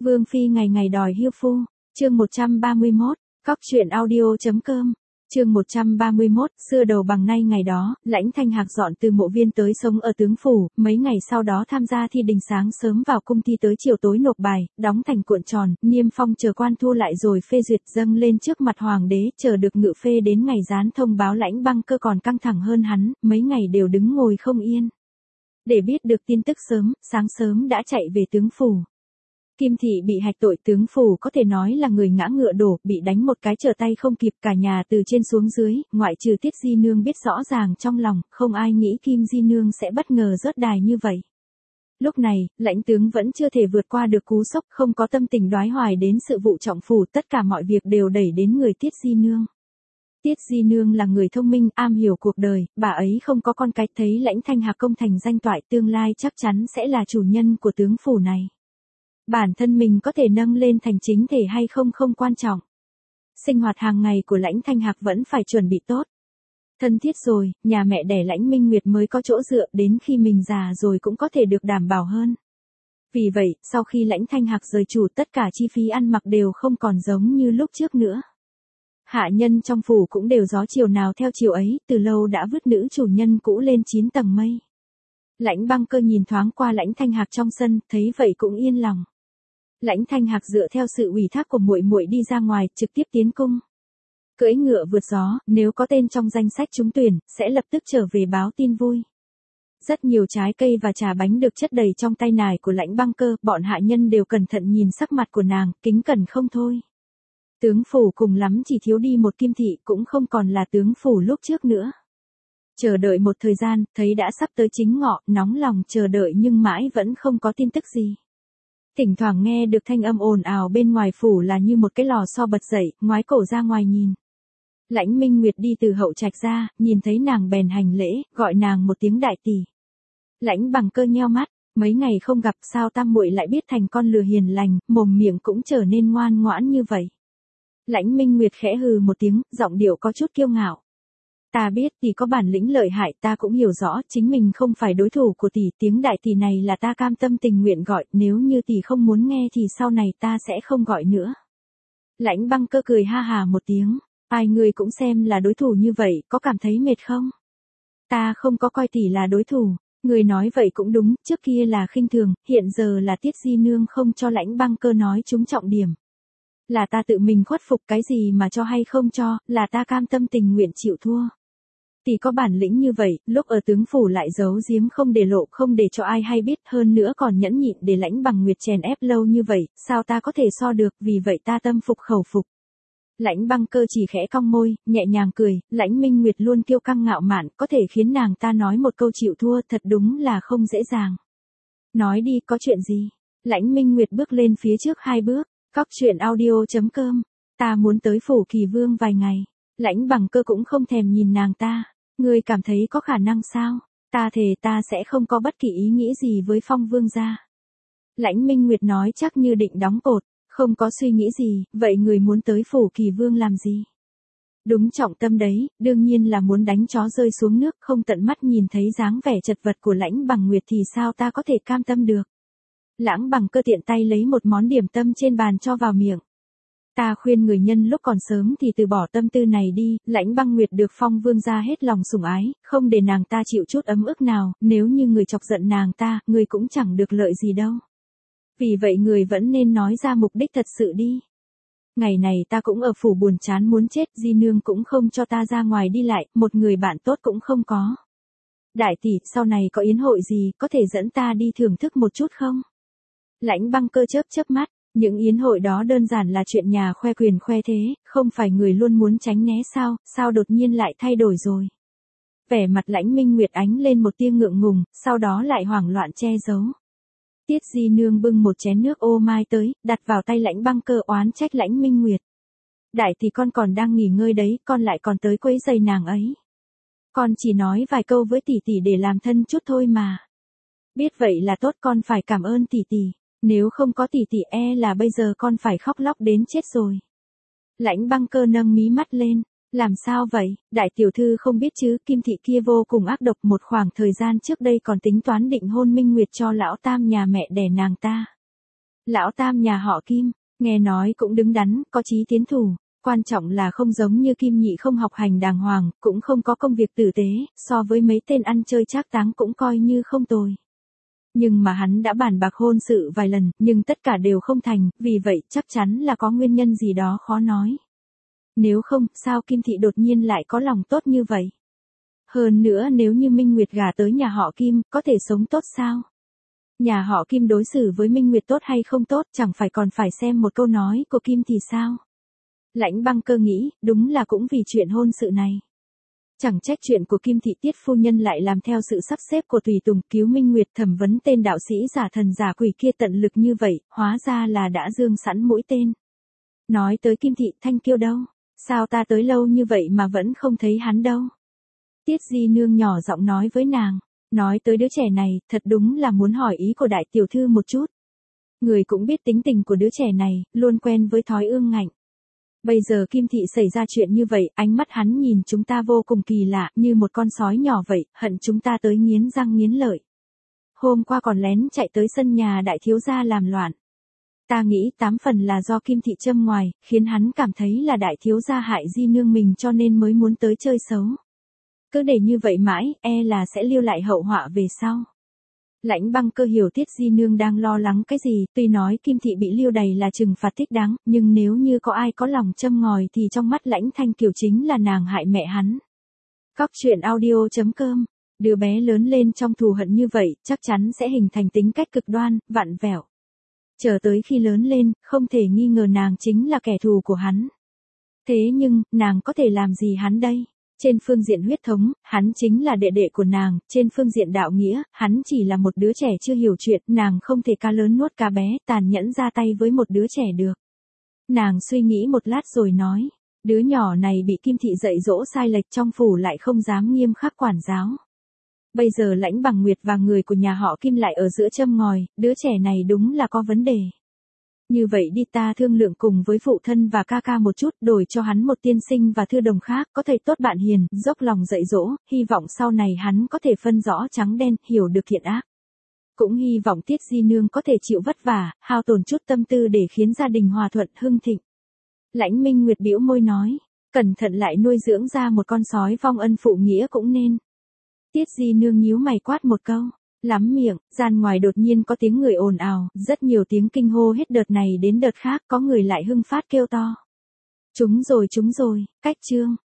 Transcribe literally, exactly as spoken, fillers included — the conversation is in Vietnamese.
Vương phi ngày ngày đòi hiêu phu, chương một trăm ba mươi mốt, cóc truyện audio.com, chương một trăm ba mươi mốt, xưa đầu bằng nay ngày đó, Lãnh Thanh Hạc dọn từ mộ viên tới sống ở tướng phủ, mấy ngày sau đó tham gia thi đình sáng sớm vào cung thi tới chiều tối nộp bài, đóng thành cuộn tròn, niêm phong chờ quan thu lại rồi phê duyệt dâng lên trước mặt hoàng đế, chờ được ngự phê đến ngày gián thông báo. Lãnh Băng Cơ còn căng thẳng hơn hắn, mấy ngày đều đứng ngồi không yên. Để biết được tin tức sớm, sáng sớm đã chạy về tướng phủ. Kim thị bị hạch tội, tướng phủ có thể nói là người ngã ngựa đổ, bị đánh một cái trở tay không kịp, cả nhà từ trên xuống dưới, ngoại trừ Tiết Di Nương biết rõ ràng trong lòng, không ai nghĩ Kim Di Nương sẽ bất ngờ rớt đài như vậy. Lúc này, lãnh tướng vẫn chưa thể vượt qua được cú sốc, không có tâm tình đoái hoài đến sự vụ trọng phủ, tất cả mọi việc đều đẩy đến người Tiết Di Nương. Tiết Di Nương là người thông minh, am hiểu cuộc đời, bà ấy không có con cái, thấy Lãnh Thanh Hạc công thành danh toại, tương lai chắc chắn sẽ là chủ nhân của tướng phủ này. Bản thân mình có thể nâng lên thành chính thể hay không không quan trọng. Sinh hoạt hàng ngày của Lãnh Thanh Hạc vẫn phải chuẩn bị tốt. Thân thiết rồi, nhà mẹ đẻ Lãnh Minh Nguyệt mới có chỗ dựa, đến khi mình già rồi cũng có thể được đảm bảo hơn. Vì vậy, sau khi Lãnh Thanh Hạc rời chủ, tất cả chi phí ăn mặc đều không còn giống như lúc trước nữa. Hạ nhân trong phủ cũng đều gió chiều nào theo chiều ấy, từ lâu đã vứt nữ chủ nhân cũ lên chín tầng mây. Lãnh Băng Cơ nhìn thoáng qua Lãnh Thanh Hạc trong sân, thấy vậy cũng yên lòng. Lãnh Thanh Hạc dựa theo sự ủy thác của muội muội đi ra ngoài, trực tiếp tiến cung. Cưỡi ngựa vượt gió, nếu có tên trong danh sách trúng tuyển, sẽ lập tức trở về báo tin vui. Rất nhiều trái cây và trà bánh được chất đầy trong tay nải của Lãnh Băng Cơ, bọn hạ nhân đều cẩn thận nhìn sắc mặt của nàng, kính cẩn không thôi. Tướng phủ cùng lắm chỉ thiếu đi một Kim thị, cũng không còn là tướng phủ lúc trước nữa. Chờ đợi một thời gian, thấy đã sắp tới chính ngọ, nóng lòng chờ đợi nhưng mãi vẫn không có tin tức gì. Thỉnh thoảng nghe được thanh âm ồn ào bên ngoài phủ là như một cái lò xo bật dậy, ngoái cổ ra ngoài nhìn. Lãnh Minh Nguyệt đi từ hậu trạch ra, nhìn thấy nàng bèn hành lễ, gọi nàng một tiếng đại tỷ. Lãnh Bằng Cơ nheo mắt, mấy ngày không gặp sao tam muội lại biết thành con lừa hiền lành, mồm miệng cũng trở nên ngoan ngoãn như vậy. Lãnh Minh Nguyệt khẽ hừ một tiếng, giọng điệu có chút kiêu ngạo. Ta biết tỷ có bản lĩnh lợi hại, ta cũng hiểu rõ chính mình không phải đối thủ của tỷ, tiếng đại tỷ này là ta cam tâm tình nguyện gọi, nếu như tỷ không muốn nghe thì sau này ta sẽ không gọi nữa. Lãnh Băng Cơ cười ha hà một tiếng, ai người cũng xem là đối thủ như vậy, có cảm thấy mệt không? Ta không có coi tỷ là đối thủ, người nói vậy cũng đúng, trước kia là khinh thường, hiện giờ là Tiết Di Nương không cho Lãnh Băng Cơ nói trúng trọng điểm. Là ta tự mình khuất phục, cái gì mà cho hay không cho, là ta cam tâm tình nguyện chịu thua. Tỷ có bản lĩnh như vậy, lúc ở tướng phủ lại giấu giếm không để lộ, không để cho ai hay biết, hơn nữa còn nhẫn nhịn để Lãnh Bằng Nguyệt chèn ép lâu như vậy, sao ta có thể so được, vì vậy ta tâm phục khẩu phục. Lãnh Băng Cơ chỉ khẽ cong môi, nhẹ nhàng cười, Lãnh Minh Nguyệt luôn kiêu căng ngạo mạn, có thể khiến nàng ta nói một câu chịu thua, thật đúng là không dễ dàng. Nói đi, có chuyện gì? Lãnh Minh Nguyệt bước lên phía trước hai bước, cóc truyện audio.com, ta muốn tới phủ Kỳ Vương vài ngày. Lãnh Bằng Cơ cũng không thèm nhìn nàng ta, ngươi cảm thấy có khả năng sao? Ta thề ta sẽ không có bất kỳ ý nghĩ gì với Phong Vương gia. Lãnh Minh Nguyệt nói chắc như định đóng cột, không có suy nghĩ gì, vậy người muốn tới phủ Kỳ Vương làm gì? Đúng trọng tâm đấy, đương nhiên là muốn đánh chó rơi xuống nước, không tận mắt nhìn thấy dáng vẻ chật vật của Lãnh Bằng Nguyệt thì sao ta có thể cam tâm được. Lãnh Bằng Cơ tiện tay lấy một món điểm tâm trên bàn cho vào miệng. Ta khuyên người nhân lúc còn sớm thì từ bỏ tâm tư này đi, Lãnh Băng Nguyệt được Phong Vương gia hết lòng sủng ái, không để nàng ta chịu chút ấm ức nào, nếu như người chọc giận nàng ta, người cũng chẳng được lợi gì đâu. Vì vậy người vẫn nên nói ra mục đích thật sự đi. Ngày này ta cũng ở phủ buồn chán muốn chết, Di Nương cũng không cho ta ra ngoài đi lại, một người bạn tốt cũng không có. Đại tỷ, sau này có yến hội gì, có thể dẫn ta đi thưởng thức một chút không? Lãnh Băng Cơ chớp chớp mắt. Những yến hội đó đơn giản là chuyện nhà khoe quyền khoe thế, không phải người luôn muốn tránh né sao, sao đột nhiên lại thay đổi rồi. Vẻ mặt Lãnh Minh Nguyệt ánh lên một tia ngượng ngùng, sau đó lại hoảng loạn che giấu. Tiết Di Nương bưng một chén nước ô mai tới, đặt vào tay Lãnh Băng Cơ oán trách Lãnh Minh Nguyệt. Đại thì con còn đang nghỉ ngơi đấy, con lại còn tới quấy giày nàng ấy. Con chỉ nói vài câu với tỷ tỷ để làm thân chút thôi mà. Biết vậy là tốt, con phải cảm ơn tỷ tỷ. Nếu không có tỷ tỷ e là bây giờ con phải khóc lóc đến chết rồi. Lãnh Băng Cơ nâng mí mắt lên, làm sao vậy, đại tiểu thư không biết chứ, Kim thị kia vô cùng ác độc, một khoảng thời gian trước đây còn tính toán định hôn Minh Nguyệt cho lão tam nhà mẹ đẻ nàng ta. Lão tam nhà họ Kim, nghe nói cũng đứng đắn, có chí tiến thủ, quan trọng là không giống như Kim Nhị không học hành đàng hoàng, cũng không có công việc tử tế, so với mấy tên ăn chơi trác táng cũng coi như không tồi. Nhưng mà hắn đã bàn bạc hôn sự vài lần, nhưng tất cả đều không thành, vì vậy chắc chắn là có nguyên nhân gì đó khó nói. Nếu không, sao Kim Thị đột nhiên lại có lòng tốt như vậy? Hơn nữa nếu như Minh Nguyệt gả tới nhà họ Kim, có thể sống tốt sao? Nhà họ Kim đối xử với Minh Nguyệt tốt hay không tốt, chẳng phải còn phải xem một câu nói của Kim thì sao? Lãnh Băng Cơ nghĩ, đúng là cũng vì chuyện hôn sự này. Chẳng trách chuyện của Kim Thị Tiết phu nhân lại làm theo sự sắp xếp của tùy tùng cứu Minh Nguyệt, thẩm vấn tên đạo sĩ giả thần giả quỷ kia tận lực như vậy, hóa ra là đã dương sẵn mũi tên. Nói tới Kim Thị, Thanh Kiêu đâu? Sao ta tới lâu như vậy mà vẫn không thấy hắn đâu? Tiết Di Nương nhỏ giọng nói với nàng. Nói tới đứa trẻ này, thật đúng là muốn hỏi ý của đại tiểu thư một chút. Người cũng biết tính tình của đứa trẻ này, luôn quen với thói ương ngạnh. Bây giờ Kim Thị xảy ra chuyện như vậy, ánh mắt hắn nhìn chúng ta vô cùng kỳ lạ, như một con sói nhỏ vậy, hận chúng ta tới nghiến răng nghiến lợi. Hôm qua còn lén chạy tới sân nhà đại thiếu gia làm loạn. Ta nghĩ tám phần là do Kim Thị châm ngoài, khiến hắn cảm thấy là đại thiếu gia hại Di Nương mình cho nên mới muốn tới chơi xấu. Cứ để như vậy mãi, e là sẽ lưu lại hậu họa về sau. Lãnh Băng Cơ hiểu Tiết Di Nương đang lo lắng cái gì, tuy nói Kim Thị bị lưu đày là trừng phạt thích đáng, nhưng nếu như có ai có lòng châm ngòi thì trong mắt Lãnh Thanh Kiều chính là nàng hại mẹ hắn. Cóc truyện audio chấm com, đứa bé lớn lên trong thù hận như vậy, chắc chắn sẽ hình thành tính cách cực đoan, vặn vẹo. Chờ tới khi lớn lên, không thể nghi ngờ nàng chính là kẻ thù của hắn. Thế nhưng, nàng có thể làm gì hắn đây? Trên phương diện huyết thống, hắn chính là đệ đệ của nàng, trên phương diện đạo nghĩa, hắn chỉ là một đứa trẻ chưa hiểu chuyện, nàng không thể cá lớn nuốt cá bé, tàn nhẫn ra tay với một đứa trẻ được. Nàng suy nghĩ một lát rồi nói, đứa nhỏ này bị Kim Thị dạy dỗ sai lệch trong phủ lại không dám nghiêm khắc quản giáo. Bây giờ Lãnh Bằng Nguyệt và người của nhà họ Kim lại ở giữa châm ngòi, đứa trẻ này đúng là có vấn đề. Như vậy đi, ta thương lượng cùng với phụ thân và ca ca một chút, đổi cho hắn một tiên sinh và thư đồng khác, có thầy tốt bạn hiền, dốc lòng dạy dỗ, hy vọng sau này hắn có thể phân rõ trắng đen, hiểu được thiện ác. Cũng hy vọng Tiết Di Nương có thể chịu vất vả, hao tổn chút tâm tư để khiến gia đình hòa thuận hưng thịnh. Lãnh Minh Nguyệt bĩu môi nói, cẩn thận lại nuôi dưỡng ra một con sói vong ân phụ nghĩa cũng nên. Tiết Di Nương nhíu mày quát một câu. Lắm miệng, gian ngoài đột nhiên có tiếng người ồn ào, rất nhiều tiếng kinh hô hết đợt này đến đợt khác, có người lại hưng phát kêu to. Chúng rồi chúng rồi, cách chương.